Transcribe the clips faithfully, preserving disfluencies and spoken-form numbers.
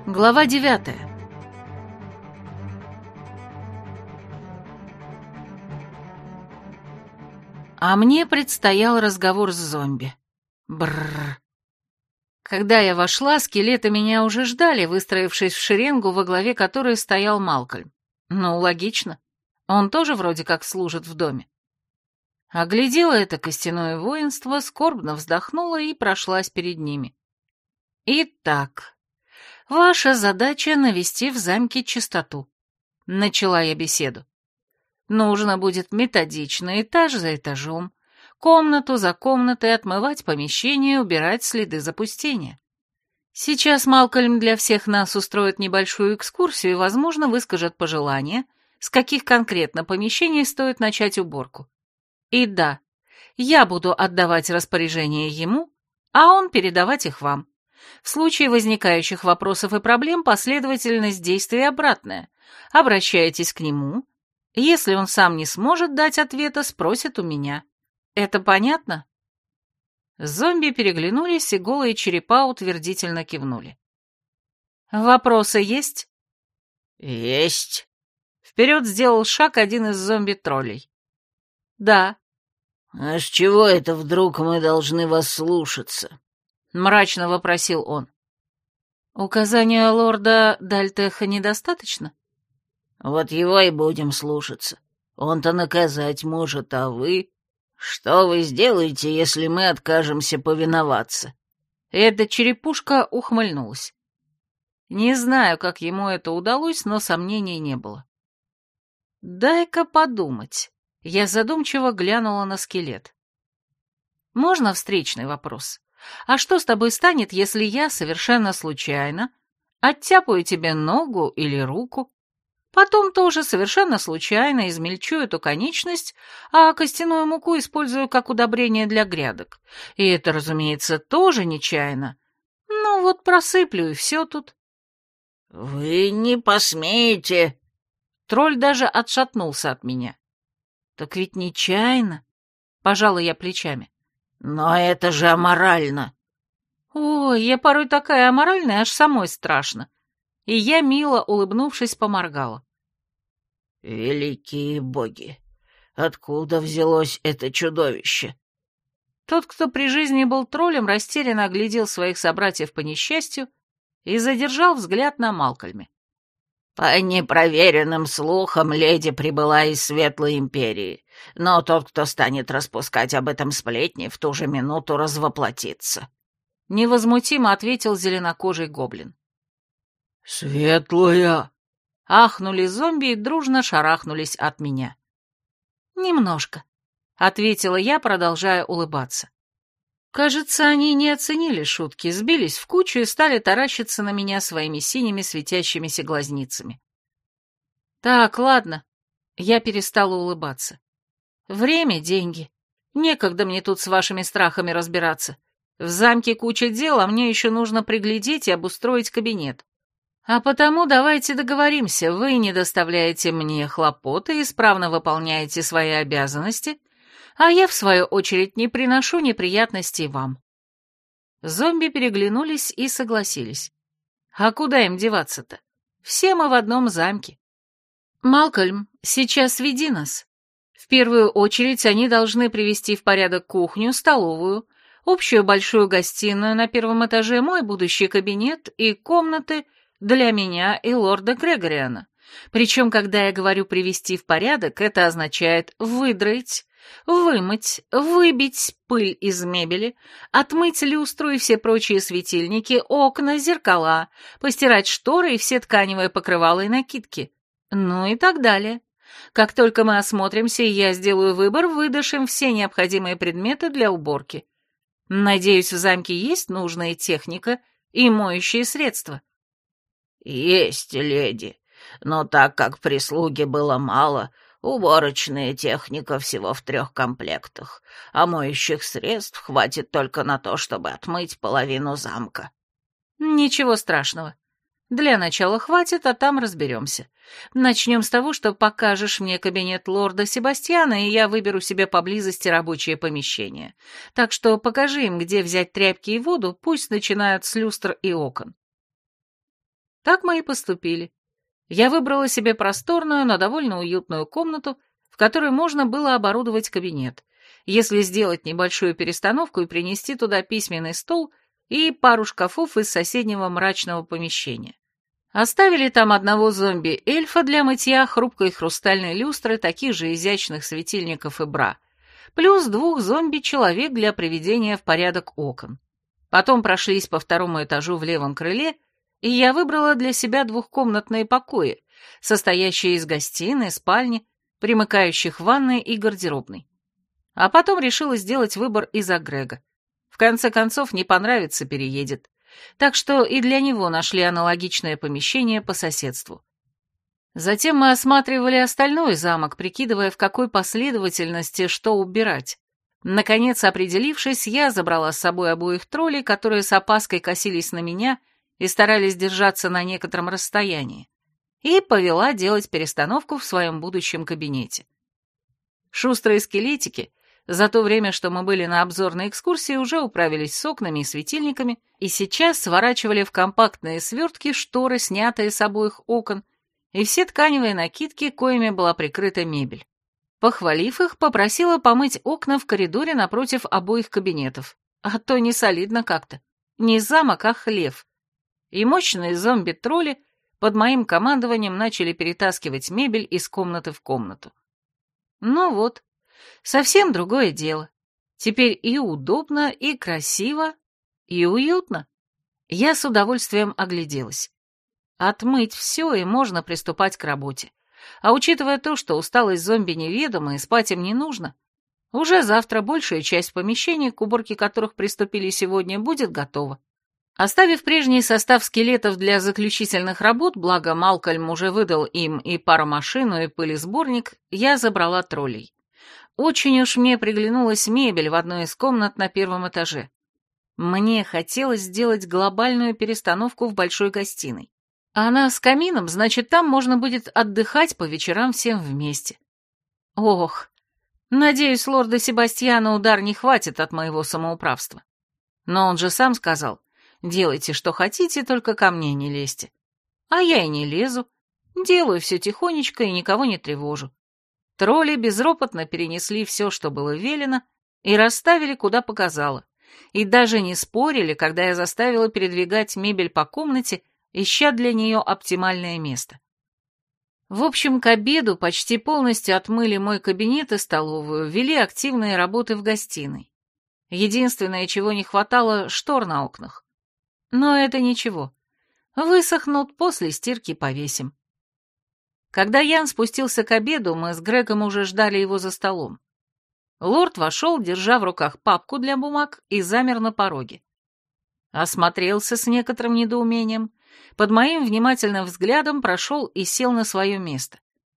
Глава девятая. А мне предстоял разговор с зомби. Бррр. Когда я вошла, скелеты меня уже ждали, выстроившись в шеренгу, во главе которой стоял Малкольм. Ну, логично. Он тоже вроде как служит в доме. Оглядела это костяное воинство, скорбно вздохнула и прошлась перед ними. Итак, ваша задача — навести в замке чистоту. Начала я беседу. Нужно будет методично, этаж за этажом, комнату за комнатой отмывать помещение, убирать следы запустения. Сейчас Малкольм для всех нас устроит небольшую экскурсию и, возможно, выскажет пожелания, с каких конкретно помещений стоит начать уборку. И да, я буду отдавать распоряжения ему, а он передавать их вам. В случае возникающих вопросов и проблем последовательность действий обратная. Обращаетесь к нему. Если он сам не сможет дать ответа, спросит у меня. Это понятно? Зомби переглянулись, и голые черепа утвердительно кивнули. Вопросы есть? Есть. Вперед сделал шаг один из зомби-троллей. Да. А с чего это вдруг мы должны вас слушаться? Мрачно вопросил он. Указания лорда Дальтеха недостаточно? Вот его и будем слушаться. Он-то наказать может, а вы... Что вы сделаете, если мы откажемся повиноваться?» Эта черепушка ухмыльнулась. Не знаю, как ему это удалось, но сомнений не было. «Дай-ка подумать». Я задумчиво глянула на скелет. «Можно встречный вопрос? А что с тобой станет, если я совершенно случайно оттяпаю тебе ногу или руку? Потом тоже совершенно случайно измельчу эту конечность, а костяную муку использую как удобрение для грядок. И это, разумеется, тоже нечаянно. Ну вот просыплю, и все тут». «Вы не посмеете!» Тролль даже отшатнулся от меня. «Так ведь нечаянно», — пожала я плечами. «Но это же аморально!» «Ой, я порой такая аморальная, аж самой страшно». И я, мило улыбнувшись, поморгала. «Великие боги! Откуда взялось это чудовище?» Тот, кто при жизни был троллем, растерянно оглядел своих собратьев по несчастью и задержал взгляд на Малкольме. «По непроверенным слухам, леди прибыла из Светлой Империи, но тот, кто станет распускать об этом сплетни, в ту же минуту развоплотится», — невозмутимо ответил зеленокожий гоблин. «Светлая!» — ахнули зомби и дружно шарахнулись от меня. «Немножко», — ответила я, продолжая улыбаться. Кажется, они не оценили шутки, сбились в кучу и стали таращиться на меня своими синими светящимися глазницами. «Так, ладно», — я перестала улыбаться. «Время — деньги. Некогда мне тут с вашими страхами разбираться. В замке куча дел, а мне еще нужно приглядеть и обустроить кабинет. А потому давайте договоримся, вы не доставляете мне хлопоты, исправно выполняете свои обязанности, а я, в свою очередь, не приношу неприятностей вам». Зомби переглянулись и согласились. А куда им деваться-то? Все мы в одном замке. «Малкольм, сейчас веди нас. В первую очередь они должны привести в порядок кухню, столовую, общую большую гостиную на первом этаже, мой будущий кабинет и комнаты для меня и лорда Грегориана. Причем, когда я говорю «привести в порядок», это означает выдроить, вымыть, выбить пыль из мебели, отмыть люстру и все прочие светильники, окна, зеркала, постирать шторы и все тканевые покрывала и накидки. Ну и так далее. Как только мы осмотримся и я сделаю выбор, выдашь им все необходимые предметы для уборки. Надеюсь, в замке есть нужная техника и моющие средства. «Есть, леди, но так как прислуги было мало, уборочная техника всего в трех комплектах, а моющих средств хватит только на то, чтобы отмыть половину замка». «Ничего страшного. Для начала хватит, а там разберемся. Начнем с того, что покажешь мне кабинет лорда Себастьяна, и я выберу себе поблизости рабочее помещение. Так что покажи им, где взять тряпки и воду, пусть начинают с люстр и окон». Так мы и поступили. Я выбрала себе просторную, но довольно уютную комнату, в которой можно было оборудовать кабинет, если сделать небольшую перестановку и принести туда письменный стол и пару шкафов из соседнего мрачного помещения. Оставили там одного зомби-эльфа для мытья, хрупкой хрустальной люстры, таких же изящных светильников и бра, плюс двух зомби-человек для приведения в порядок окон. Потом прошлись по второму этажу в левом крыле, и я выбрала для себя двухкомнатные покои, состоящие из гостиной, спальни, примыкающих ванной и гардеробной. А потом решила сделать выбор из-за Грега. В конце концов, не понравится — переедет. Так что и для него нашли аналогичное помещение по соседству. Затем мы осматривали остальной замок, прикидывая, в какой последовательности что убирать. Наконец, определившись, я забрала с собой обоих троллей, которые с опаской косились на меня и старались держаться на некотором расстоянии, и повела делать перестановку в своем будущем кабинете. Шустрые скелетики за то время, что мы были на обзорной экскурсии, уже управились с окнами и светильниками и сейчас сворачивали в компактные свертки шторы, снятые с обоих окон, и все тканевые накидки, коими была прикрыта мебель. Похвалив их, попросила помыть окна в коридоре напротив обоих кабинетов, а то не солидно как-то. Не замок, а хлев. И мощные зомби-тролли под моим командованием начали перетаскивать мебель из комнаты в комнату. Ну вот, совсем другое дело. Теперь и удобно, и красиво, и уютно. Я с удовольствием огляделась. Отмыть все, и можно приступать к работе. А учитывая то, что усталость зомби неведома и спать им не нужно, уже завтра большая часть помещений, к уборке которых приступили сегодня, будет готова. Оставив прежний состав скелетов для заключительных работ, благо Малкольм уже выдал им и паромашину, и пылесборник, я забрала троллей. Очень уж мне приглянулась мебель в одной из комнат на первом этаже. Мне хотелось сделать глобальную перестановку в большой гостиной. Она с камином, значит, там можно будет отдыхать по вечерам всем вместе. Ох, надеюсь, лорда Себастьяна удар не хватит от моего самоуправства. Но он же сам сказал: делайте, что хотите, только ко мне не лезьте. А я и не лезу, делаю все тихонечко и никого не тревожу. Тролли безропотно перенесли все, что было велено, и расставили, куда показала, и даже не спорили, когда я заставила передвигать мебель по комнате, ища для нее оптимальное место. В общем, к обеду почти полностью отмыли мой кабинет и столовую, вели активные работы в гостиной. Единственное, чего не хватало — штор на окнах. Но это ничего. Высохнут, после стирки повесим. Когда Ян спустился к обеду, мы с Грегом уже ждали его за столом. Лорд вошел, держа в руках папку для бумаг, и замер на пороге. Осмотрелся с некоторым недоумением, под моим внимательным взглядом прошел и сел на свое место.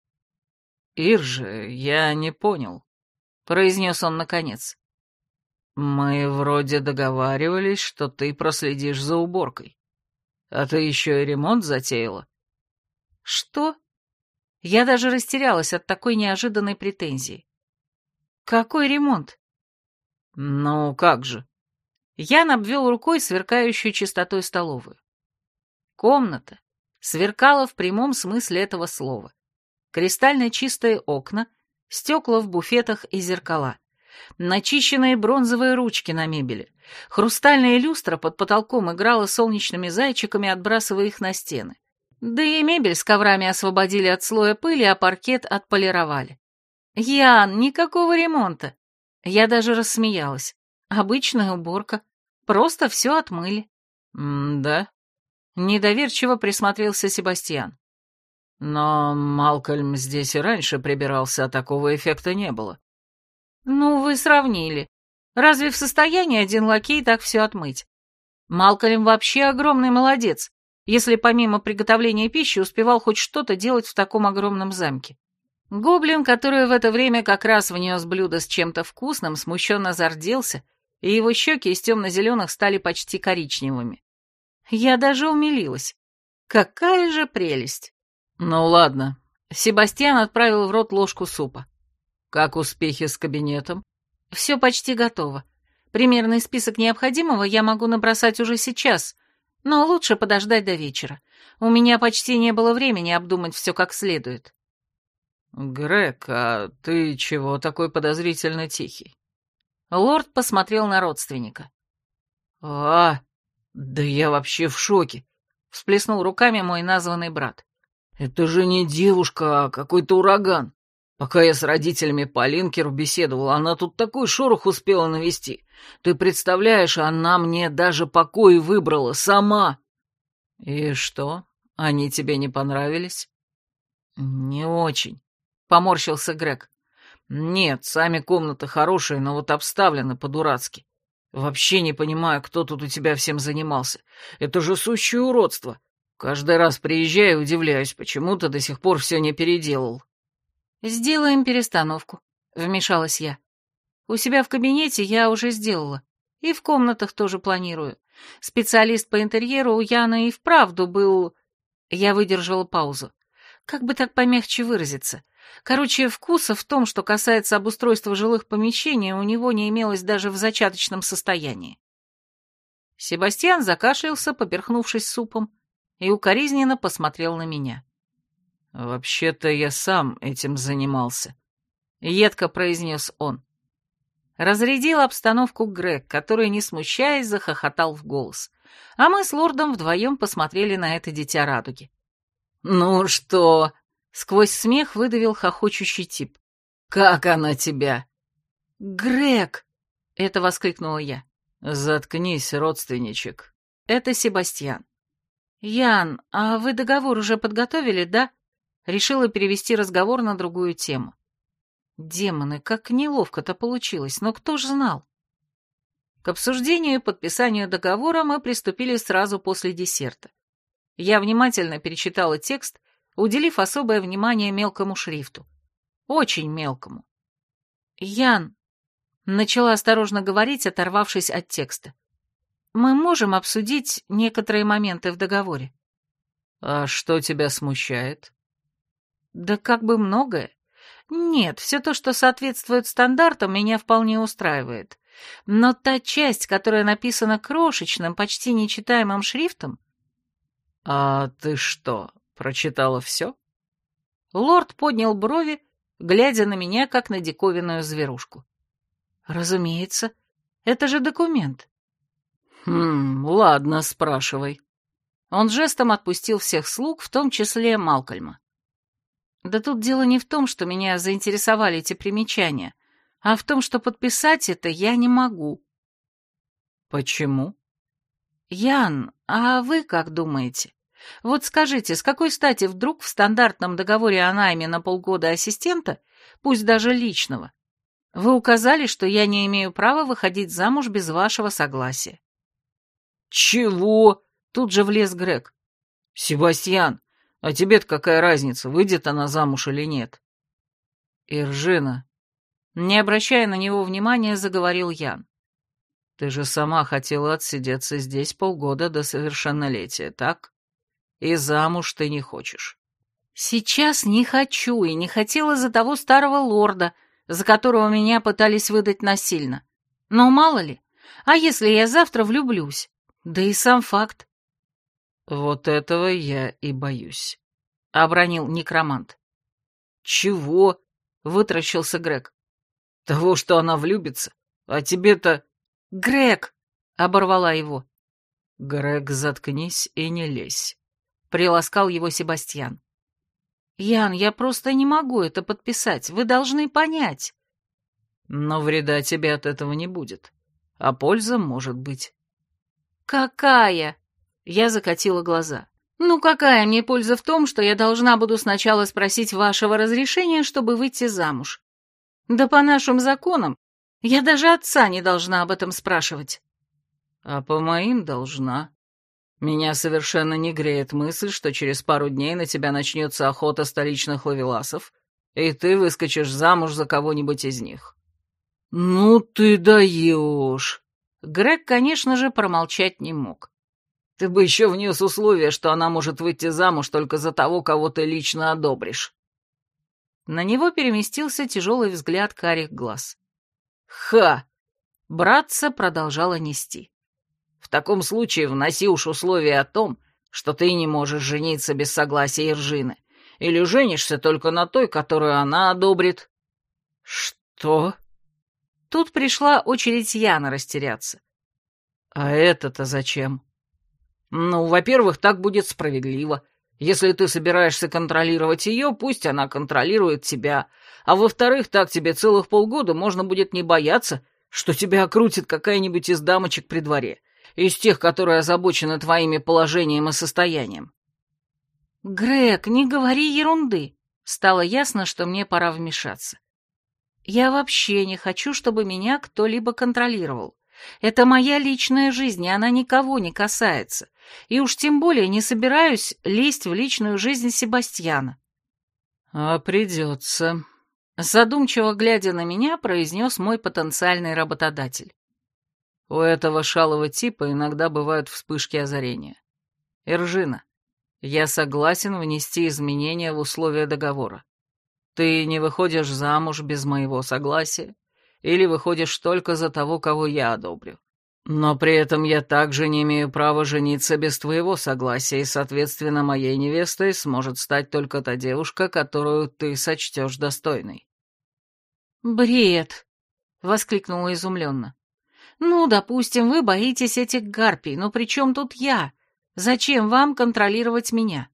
«Иржи, я не понял», — произнес он наконец. «Мы вроде договаривались, что ты проследишь за уборкой. А ты еще и ремонт затеяла?» «Что?» Я даже растерялась от такой неожиданной претензии. «Какой ремонт?» «Ну, как же?» Ян обвел рукой сверкающую чистотой столовую. Комната сверкала в прямом смысле этого слова. Кристально чистые окна, стекла в буфетах и зеркала, начищенные бронзовые ручки на мебели, хрустальная люстра под потолком играла солнечными зайчиками, отбрасывая их на стены. Да и мебель с коврами освободили от слоя пыли, а паркет отполировали. «Ян, никакого ремонта!» Я даже рассмеялась. «Обычная уборка. Просто все отмыли». «М-да?» Недоверчиво присмотрелся Себастьян. «Но Малкольм здесь и раньше прибирался, а такого эффекта не было». «Ну, вы сравнили. Разве в состоянии один лакей так все отмыть? Малкольм вообще огромный молодец, если помимо приготовления пищи успевал хоть что-то делать в таком огромном замке». Гоблин, который в это время как раз внес блюдо с чем-то вкусным, смущенно зарделся, и его щеки из темно-зеленых стали почти коричневыми. Я даже умилилась. Какая же прелесть! «Ну ладно». Себастьян отправил в рот ложку супа. «Как успехи с кабинетом?» «Все почти готово. Примерный список необходимого я могу набросать уже сейчас, Но лучше подождать до вечера. У меня почти не было времени обдумать все как следует. «Грег, а ты чего такой подозрительно тихий?» Лорд посмотрел на родственника. «А, да я вообще в шоке!» — всплеснул руками мой названный брат. «Это же не девушка, а какой-то ураган. Пока я с родителями по линкеру беседовал, она тут такой шорох успела навести. Ты представляешь, она мне даже покой выбрала сама». «И что, они тебе не понравились?» «Не очень», — поморщился Грег. «Нет, сами комнаты хорошие, но вот обставлены по-дурацки. Вообще не понимаю, кто тут у тебя всем занимался. Это же сущее уродство. Каждый раз приезжаю и удивляюсь, почему ты до сих пор все не переделал». «Сделаем перестановку», — вмешалась я. «У себя в кабинете я уже сделала. И в комнатах тоже планирую. Специалист по интерьеру у Яны и вправду был...» Я выдержала паузу. Как бы так помягче выразиться? Короче, вкуса в том, что касается обустройства жилых помещений, у него не имелось даже в зачаточном состоянии. Себастьян закашлялся, поперхнувшись супом, и укоризненно посмотрел на меня. «Вообще-то я сам этим занимался», — едко произнес он. Разрядил обстановку Грег, который, не смущаясь, захохотал в голос, а мы с лордом вдвоем посмотрели на это дитя радуги. «Ну что?» — сквозь смех выдавил хохочущий тип. «Как она тебя?» «Грег!» — это воскликнула я. «Заткнись, родственничек». Это Себастьян. «Ян, а вы договор уже подготовили, да?» Решила перевести разговор на другую тему. Демоны, как неловко-то получилось, но кто ж знал? К обсуждению и подписанию договора мы приступили сразу после десерта. Я внимательно перечитала текст, уделив особое внимание мелкому шрифту. Очень мелкому. «Ян», — начала осторожно говорить, оторвавшись от текста, — «мы можем обсудить некоторые моменты в договоре». «А что тебя смущает?» «Да как бы многое. Нет, все то, что соответствует стандартам, меня вполне устраивает. Но та часть, которая написана крошечным, почти нечитаемым шрифтом...» «А ты что, прочитала все?» Лорд поднял брови, глядя на меня, как на диковинную зверушку. «Разумеется, это же документ». «Хм, ладно, спрашивай». Он жестом отпустил всех слуг, в том числе Малкольма. «Да тут дело не в том, что меня заинтересовали эти примечания, а в том, что подписать это я не могу». «Почему?» «Ян, а вы как думаете? Вот скажите, с какой стати вдруг в стандартном договоре о найме на полгода ассистента, пусть даже личного, вы указали, что я не имею права выходить замуж без вашего согласия?» «Чего?» — тут же влез Грег. «Себастьян, а тебе-то какая разница, выйдет она замуж или нет?» «Иржина», не обращая на него внимания, заговорил Ян. «Ты же сама хотела отсидеться здесь полгода до совершеннолетия, так? И замуж ты не хочешь». «Сейчас не хочу и не хотела за того старого лорда, за которого меня пытались выдать насильно. Но мало ли, а если я завтра влюблюсь? Да и сам факт». «Вот этого я и боюсь», — обронил некромант. «Чего?» — вытращился Грег. «Того, что она влюбится? А тебе-то...» «Грег!» — оборвала его. «Грег, заткнись и не лезь», — приласкал его Себастьян. «Ян, я просто не могу это подписать, вы должны понять». «Но вреда тебе от этого не будет, а польза может быть». «Какая?» — я закатила глаза. «Ну какая мне польза в том, что я должна буду сначала спросить вашего разрешения, чтобы выйти замуж? Да по нашим законам я даже отца не должна об этом спрашивать». «А по моим должна. Меня совершенно не греет мысль, что через пару дней на тебя начнется охота столичных ловеласов, и ты выскочишь замуж за кого-нибудь из них». «Ну ты даешь!» Грег, конечно же, промолчать не мог. «Ты бы еще внес условие, что она может выйти замуж только за того, кого ты лично одобришь». На него переместился тяжелый взгляд карих глаз. «Ха!» Братца продолжала нести. В таком случае вноси уж условие о том, что ты не можешь жениться без согласия Иржины, или женишься только на той, которую она одобрит». «Что?» Тут пришла очередь Яна растеряться. «А это-то зачем?» «Ну, во-первых, так будет справедливо. Если ты собираешься контролировать ее, пусть она контролирует тебя. А во-вторых, так тебе целых полгода можно будет не бояться, что тебя окрутит какая-нибудь из дамочек при дворе, из тех, которые озабочены твоими положением и состоянием». «Грег, не говори ерунды». Стало ясно, что мне пора вмешаться. «Я вообще не хочу, чтобы меня кто-либо контролировал. Это моя личная жизнь, и она никого не касается. И уж тем более не собираюсь лезть в личную жизнь Себастьяна». «А придется», — задумчиво глядя на меня, произнес мой потенциальный работодатель. «У этого шалого типа иногда бывают вспышки озарения. Иржина, я согласен внести изменения в условия договора. Ты не выходишь замуж без моего согласия, или выходишь только за того, кого я одобрю. Но при этом я также не имею права жениться без твоего согласия, и, соответственно, моей невестой сможет стать только та девушка, которую ты сочтешь достойной». «Бред!» — воскликнула изумленно. «Ну, допустим, вы боитесь этих гарпий, но при чем тут я? Зачем вам контролировать меня?»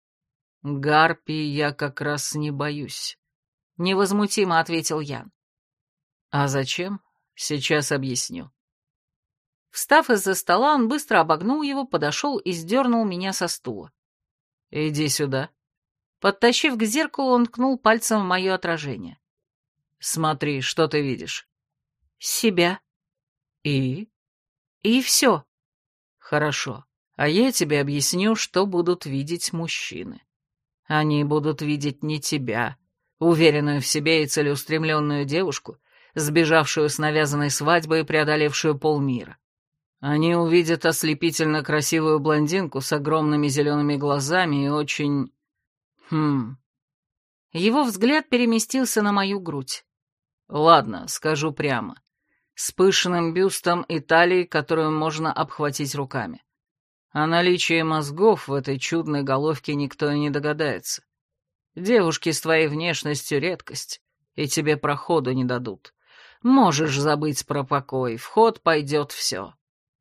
«Гарпий я как раз не боюсь», — невозмутимо ответил Ян. «А зачем? Сейчас объясню». Встав из-за стола, он быстро обогнул его, подошел и сдернул меня со стула. «Иди сюда». Подтащив к зеркалу, он ткнул пальцем в мое отражение. «Смотри, что ты видишь?» «Себя». «И?» «И все». «Хорошо. А я тебе объясню, что будут видеть мужчины. Они будут видеть не тебя, уверенную в себе и целеустремленную девушку, сбежавшую с навязанной свадьбы и преодолевшую полмира. Они увидят ослепительно красивую блондинку с огромными зелеными глазами и очень... Хм... Его взгляд переместился на мою грудь. Ладно, скажу прямо. С пышным бюстом и талией, которую можно обхватить руками. О наличии мозгов в этой чудной головке никто и не догадается. Девушки с твоей внешностью редкость, и тебе проходу не дадут. Можешь забыть про покой, в ход пойдет все».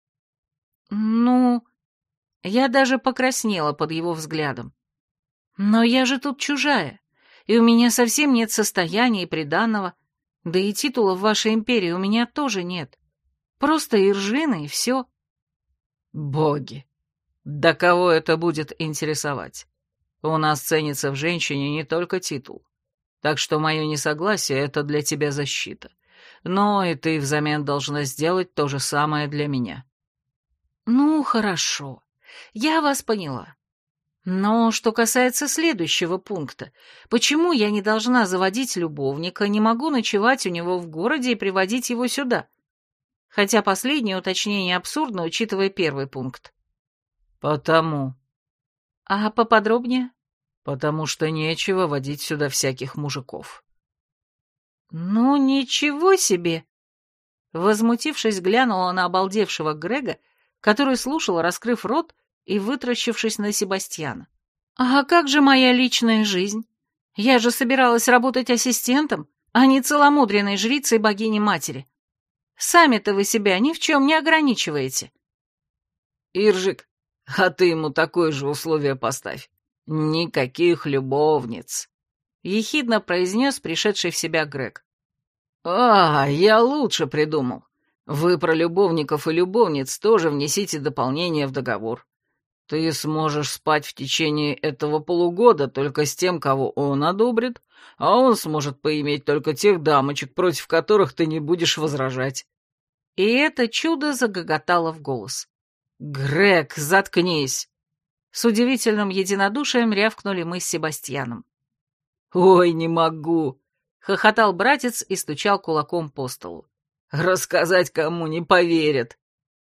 «Ну...» Я даже покраснела под его взглядом. «Но я же тут чужая, и у меня совсем нет состояния и приданого, да и титула в вашей империи у меня тоже нет. Просто Иржина и все». «Боги! Да кого это будет интересовать? У нас ценится в женщине не только титул, так что мое несогласие — это для тебя защита. Но и ты взамен должна сделать то же самое для меня». «Ну, хорошо, я вас поняла. Но что касается следующего пункта, почему я не должна заводить любовника, не могу ночевать у него в городе и приводить его сюда? Хотя последнее уточнение абсурдно, учитывая первый пункт». «Потому». «А поподробнее?» «Потому что нечего водить сюда всяких мужиков». «Ну, ничего себе!» Возмутившись, глянула на обалдевшего Грега, который слушал, раскрыв рот и вытращившись на Себастьяна. «А как же моя личная жизнь? Я же собиралась работать ассистентом, а не целомудренной жрицей богини-матери. Сами-то вы себя ни в чем не ограничиваете». «Иржик, а ты ему такое же условие поставь. Никаких любовниц», — ехидно произнес пришедший в себя Грег. «А, я лучше придумал. Вы про любовников и любовниц тоже внесите дополнение в договор. Ты сможешь спать в течение этого полугода только с тем, кого он одобрит, а он сможет поиметь только тех дамочек, против которых ты не будешь возражать». И это чудо загоготало в голос. «Грег, заткнись!» С удивительным единодушием рявкнули мы с Себастьяном. «Ой, не могу!» — хохотал братец и стучал кулаком по столу. «Рассказать кому не поверят».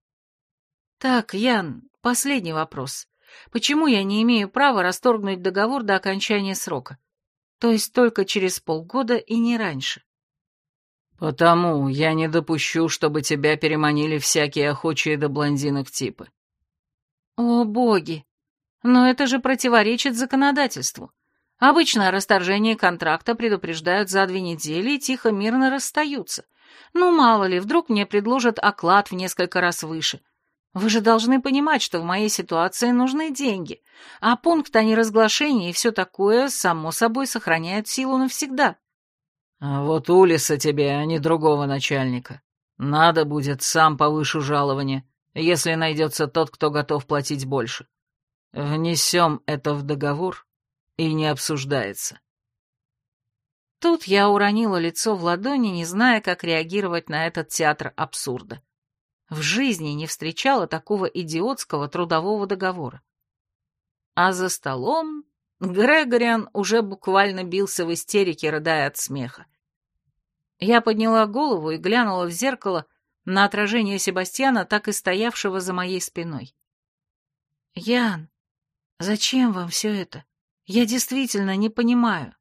«Так, Ян, последний вопрос. Почему я не имею права расторгнуть договор до окончания срока? То есть только через полгода и не раньше?» Потому я не допущу, чтобы тебя переманили всякие охочие до блондинок типы. О, боги! Но это же противоречит законодательству. Обычно о расторжении контракта предупреждают за две недели и тихо-мирно расстаются. Ну, мало ли, вдруг мне предложат оклад в несколько раз выше. Вы же должны понимать, что в моей ситуации нужны деньги, а пункт о неразглашении и все такое, само собой, сохраняют силу навсегда. А вот Улиса тебе, а не другого начальника. Надо будет, сам повышу жалование, если найдется тот, кто готов платить больше. Внесем это в договор, и не обсуждается. Тут я уронила лицо в ладони, не зная, как реагировать на этот театр абсурда. В жизни не встречала такого идиотского трудового договора. А за столом Грегориан уже буквально бился в истерике, рыдая от смеха. Я подняла голову и глянула в зеркало на отражение Себастьяна, так и стоявшего за моей спиной. «Ян, зачем вам все это? Я действительно не понимаю».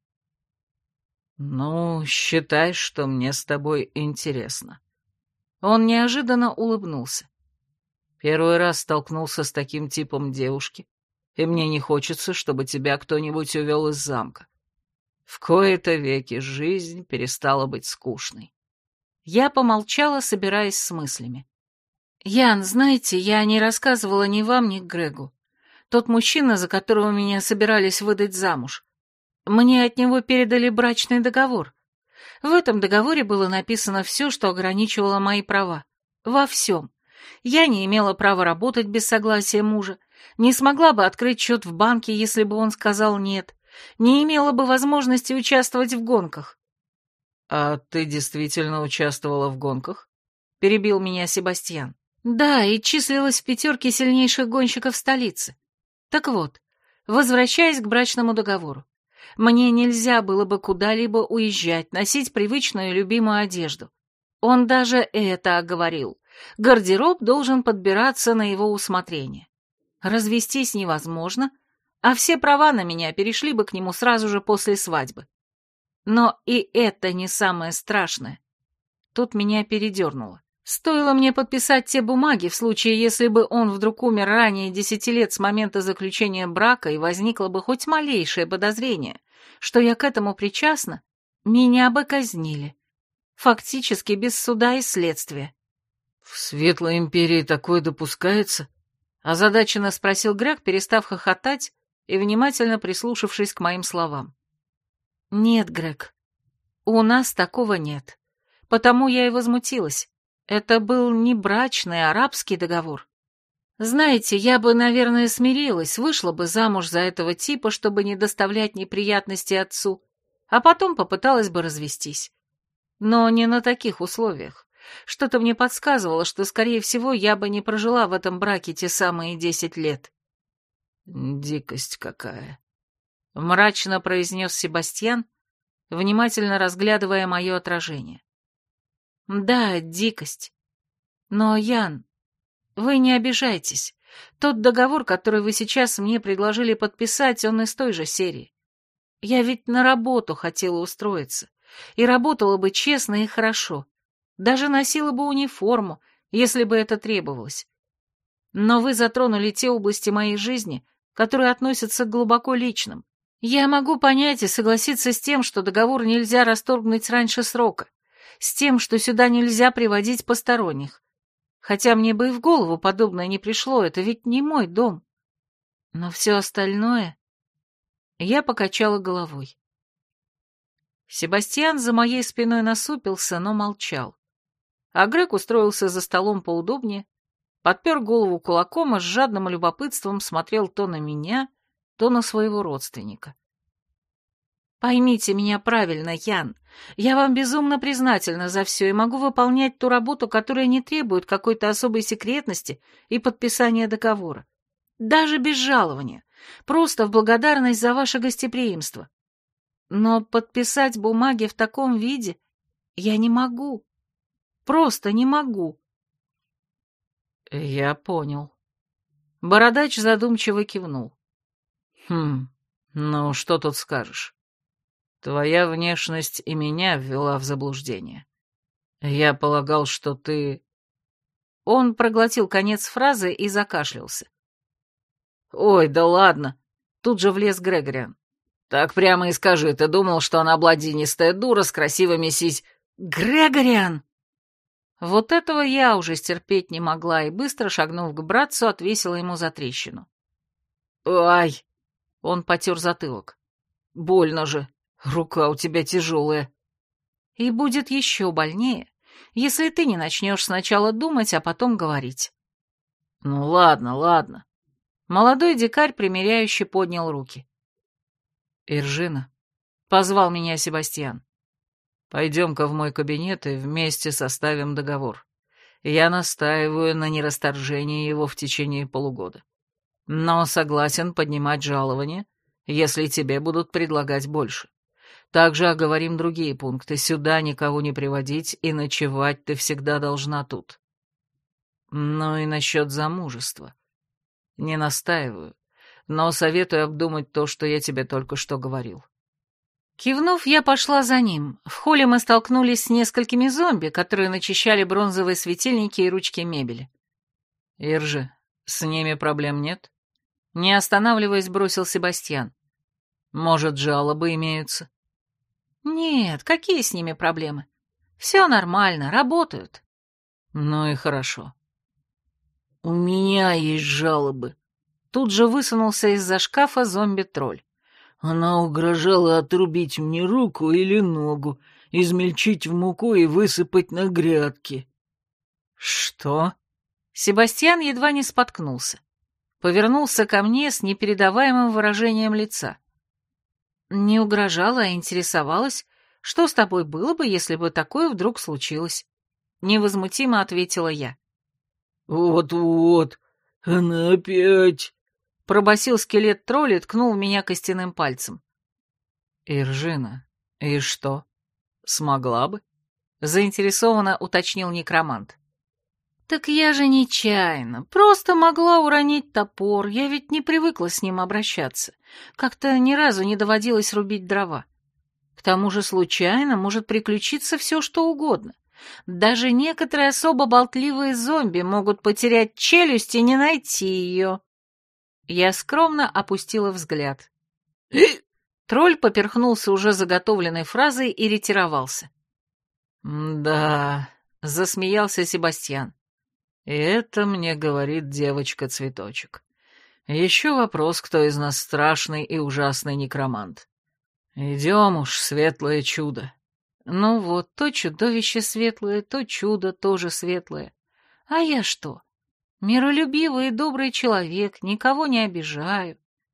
«Ну, считай, что мне с тобой интересно». Он неожиданно улыбнулся. «Первый раз столкнулся с таким типом девушки, и мне не хочется, чтобы тебя кто-нибудь увел из замка. В кои-то веки жизнь перестала быть скучной». Я помолчала, собираясь с мыслями. «Ян, знаете, я не рассказывала ни вам, ни Грегу. Тот мужчина, за которого меня собирались выдать замуж, мне от него передали брачный договор. В этом договоре было написано все, что ограничивало мои права. Во всем. Я не имела права работать без согласия мужа, не смогла бы открыть счет в банке, если бы он сказал «нет», не имела бы возможности участвовать в гонках. «А ты действительно участвовала в гонках?» — перебил меня Себастьян. «Да, и числилась в пятерке сильнейших гонщиков столицы. Так вот, возвращаясь к брачному договору, мне нельзя было бы куда-либо уезжать, носить привычную и любимую одежду. Он даже это оговорил. Гардероб должен подбираться на его усмотрение. Развестись невозможно, а все права на меня перешли бы к нему сразу же после свадьбы. Но и это не самое страшное. Тут меня передернуло. Стоило мне подписать те бумаги в случае, если бы он вдруг умер ранее десяти лет с момента заключения брака и возникло бы хоть малейшее подозрение, что я к этому причастна, меня бы казнили. Фактически без суда и следствия. «В Светлой Империи такое допускается?» — озадаченно спросил Грег, перестав хохотать и внимательно прислушавшись к моим словам. «Нет, Грег, у нас такого нет. Потому я и возмутилась. Это был не брачный, а арабский договор. Знаете, я бы, наверное, смирилась, вышла бы замуж за этого типа, чтобы не доставлять неприятности отцу, а потом попыталась бы развестись. Но не на таких условиях. Что-то мне подсказывало, что, скорее всего, я бы не прожила в этом браке те самые десять лет». «Дикость какая!» — мрачно произнес Себастьян, внимательно разглядывая мое отражение. «Да, дикость. Но, Ян, вы не обижайтесь. Тот договор, который вы сейчас мне предложили подписать, он из той же серии. Я ведь на работу хотела устроиться, и работала бы честно и хорошо. Даже носила бы униформу, если бы это требовалось. Но вы затронули те области моей жизни, которые относятся к глубоко личным. Я могу понять и согласиться с тем, что договор нельзя расторгнуть раньше срока, с тем, что сюда нельзя приводить посторонних. Хотя мне бы и в голову подобное не пришло, это ведь не мой дом. Но все остальное... Я покачала головой. Себастьян за моей спиной насупился, но молчал. А Грег устроился за столом поудобнее, подпер голову кулаком и с жадным любопытством смотрел то на меня, то на своего родственника. «Поймите меня правильно, Ян. Я вам безумно признательна за все и могу выполнять ту работу, которая не требует какой-то особой секретности и подписания договора. Даже без жалования. Просто в благодарность за ваше гостеприимство. Но подписать бумаги в таком виде я не могу. Просто не могу». «Я понял». Бородач задумчиво кивнул. «Хм, ну что тут скажешь? Твоя внешность и меня ввела в заблуждение. Я полагал, что ты... Он проглотил конец фразы и закашлялся. Ой, да ладно. Тут же влез Грегориан. Так прямо и скажи, ты думал, что она бладинистая дура с красивыми сись... Грегориан! Вот этого я уже стерпеть не могла и, быстро шагнув к братцу, отвесила ему затрещину. Ай! Он потер затылок. Больно же. Рука у тебя тяжелая. И будет еще больнее, если ты не начнешь сначала думать, а потом говорить. Ну ладно, ладно. Молодой дикарь примиряюще поднял руки. Иржина, позвал меня Себастьян. Пойдем-ка в мой кабинет и вместе составим договор. Я настаиваю на нерасторжении его в течение полугода. Но согласен поднимать жалование, если тебе будут предлагать больше. Также оговорим другие пункты. Сюда никого не приводить, и ночевать ты всегда должна тут. Ну и насчет замужества. Не настаиваю, но советую обдумать то, что я тебе только что говорил. Кивнув, я пошла за ним. В холле мы столкнулись с несколькими зомби, которые начищали бронзовые светильники и ручки мебели. Иржи, с ними проблем нет? Не останавливаясь, бросил Себастьян. Может, жалобы имеются? Нет, какие с ними проблемы? Все нормально, работают. Ну и хорошо. У меня есть жалобы. Тут же высунулся из-за шкафа зомби-тролль. Она угрожала отрубить мне руку или ногу, измельчить в муку и высыпать на грядки. Что? Себастьян едва не споткнулся. Повернулся ко мне с непередаваемым выражением лица. Не угрожала, а интересовалась, что с тобой было бы, если бы такое вдруг случилось. Невозмутимо ответила я. Вот-вот, она опять... Пробасил скелет тролля и ткнул в меня костяным пальцем. Иржина, и что? Смогла бы? Заинтересованно уточнил некромант. Так я же нечаянно, просто могла уронить топор, я ведь не привыкла с ним обращаться. Как-то ни разу не доводилось рубить дрова. К тому же случайно может приключиться все, что угодно. Даже некоторые особо болтливые зомби могут потерять челюсть и не найти ее. Я скромно опустила взгляд. Тролль поперхнулся уже заготовленной фразой и ретировался. «Да», — засмеялся Себастьян. «И это мне говорит девочка-цветочек. Еще вопрос, кто из нас страшный и ужасный некромант. Идем уж, светлое чудо». Ну вот, то чудовище светлое, то чудо тоже светлое. А я что? Миролюбивый и добрый человек, никого не обижаю.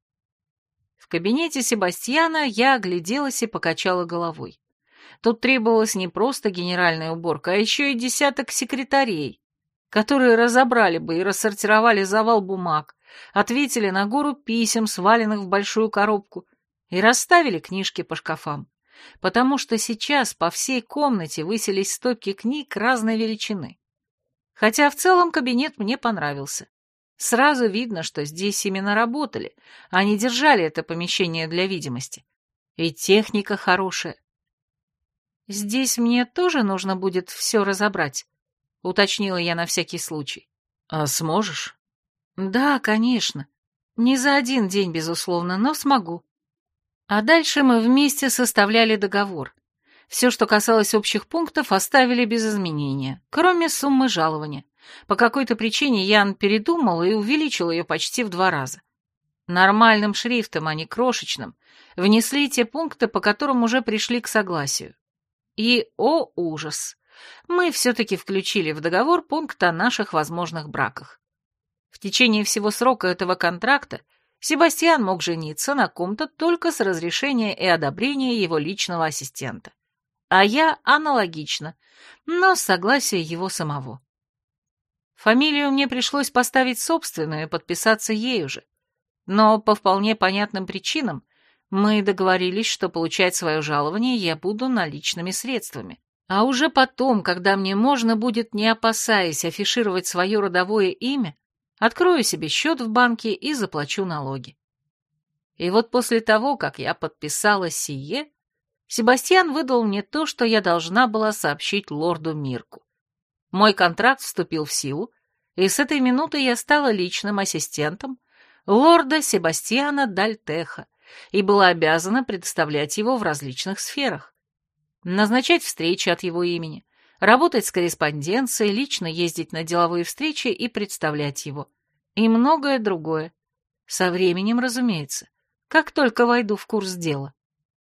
В кабинете Себастьяна я огляделась и покачала головой. Тут требовалась не просто генеральная уборка, а еще и десяток секретарей, которые разобрали бы и рассортировали завал бумаг, ответили на гору писем, сваленных в большую коробку, и расставили книжки по шкафам, потому что сейчас по всей комнате высились стопки книг разной величины. Хотя в целом кабинет мне понравился. Сразу видно, что здесь именно работали, а не держали это помещение для видимости. И техника хорошая. «Здесь мне тоже нужно будет все разобрать», — уточнила я на всякий случай. «А сможешь?» «Да, конечно. Не за один день, безусловно, но смогу». А дальше мы вместе составляли договор. Все, что касалось общих пунктов, оставили без изменения, кроме суммы жалования. По какой-то причине Ян передумал и увеличил ее почти в два раза. Нормальным шрифтом, а не крошечным, внесли те пункты, по которым уже пришли к согласию. И, о ужас, мы все-таки включили в договор пункт о наших возможных браках. В течение всего срока этого контракта Себастьян мог жениться на ком-то только с разрешения и одобрения его личного ассистента. А я аналогично, но с согласия его самого. Фамилию мне пришлось поставить собственную и подписаться ею же. Но по вполне понятным причинам мы договорились, что получать свое жалование я буду наличными средствами. А уже потом, когда мне можно будет, не опасаясь афишировать свое родовое имя, открою себе счет в банке и заплачу налоги. И вот после того, как я подписала сие, Себастьян выдал мне то, что я должна была сообщить лорду Мирку. Мой контракт вступил в силу, и с этой минуты я стала личным ассистентом лорда Себастьяна Дальтеха и была обязана представлять его в различных сферах. Назначать встречи от его имени, работать с корреспонденцией, лично ездить на деловые встречи и представлять его. И многое другое. Со временем, разумеется, как только войду в курс дела.